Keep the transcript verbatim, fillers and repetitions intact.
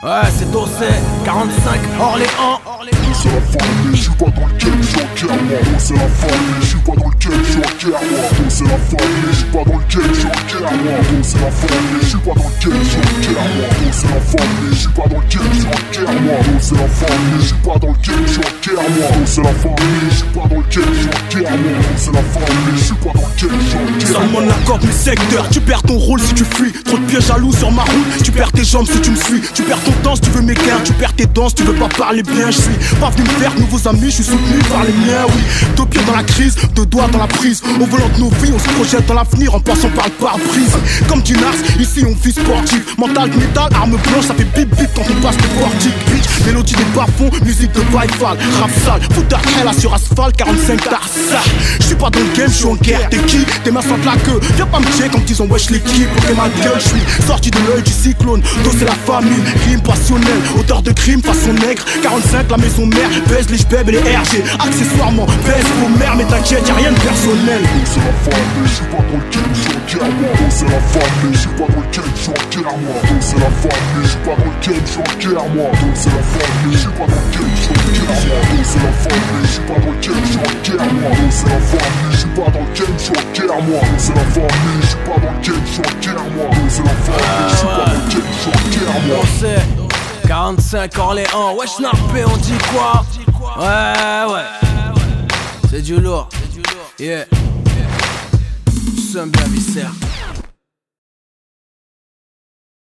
Ouais, c'est Dossé, quarante-cinq, Orléans. C'est la famille, j'suis pas dans le game, j'suis en guerre, moi. C'est la famille, j'suis pas dans le game, j'suis en guerre, moi. C'est la famille, j'suis pas dans le game, j'suis en guerre, moi. C'est la famille, j'suis pas dans le game, j'suis en guerre, moi. C'est la famille, j'suis pas dans le game, j'suis en guerre, moi. C'est la famille, j'suis pas dans le game, j'suis en guerre, moi. C'est la famille, j'suis pas dans le game, j'suis en guerre, moi. C'est la famille, j'suis pas dans le game, j'suis en guerre. Seulement accorde mes secteurs, tu perds ton rôle si tu fuis. Trop de pieds jaloux sur ma route, tu perds tes jambes si tu me suis. Tu perds ton temps si tu veux mes gains, tu perds tes dents si tu veux pas parler bien. Je suis pas venu me faire de nouveaux amis, je suis soutenu par les miens, oui. Deux pieds dans la crise, deux doigts dans la prise. Au volant de nos vies, on se projette dans l'avenir en passant par le pare-brise. Comme du Nars, ici on vit sportif. Mental de métal, arme blanche, ça fait bip bip quand on passe le portique. Bitch, mélodie des bas-fonds, musique de Baïfal. Rap sale, foutard là sur asphalte, quarante-cinq Tarsa. Je suis pas dans le game, je suis en guerre. T'es qui? T'es ma sans la queue. Viens pas me check quand ils ont wesh l'équipe. Ok ma gueule, je suis sorti de l'œil du cyclone. Dossé la famille, rime passionnelle. Auteur de crime, façon nègre. quarante-cinq la maison mère, baise les j'beb et les R G. Accessoirement, baise vos mères, mais t'inquiète, y'a rien de personnel. C'est la famille, j'suis pas dans le game, j'suis en guerre, moi. C'est la famille, j'suis pas dans le game, j'suis en guerre, moi. C'est la famille, j'suis pas dans le game, j'suis en guerre, moi. C'est la famille, j'suis pas dans le game, j'suis en guerre, moi. C'est la famille, j'suis pas dans le game, j'suis en guerre, moi. C'est la famille, j'suis pas dans le game, j'suis en guerre, moi. C'est la famille, j'suis pas dans le game, j'suis en guerre, moi. C'est la famille, j'suis pas dans le game, j'suis en guerre, moi. Dossé, quarante-cinq, Orléans. Wesh Narpé, on dit quoi? Ouais, ouais. C'est du lourd. Yeah. Nous sommes bien viscères.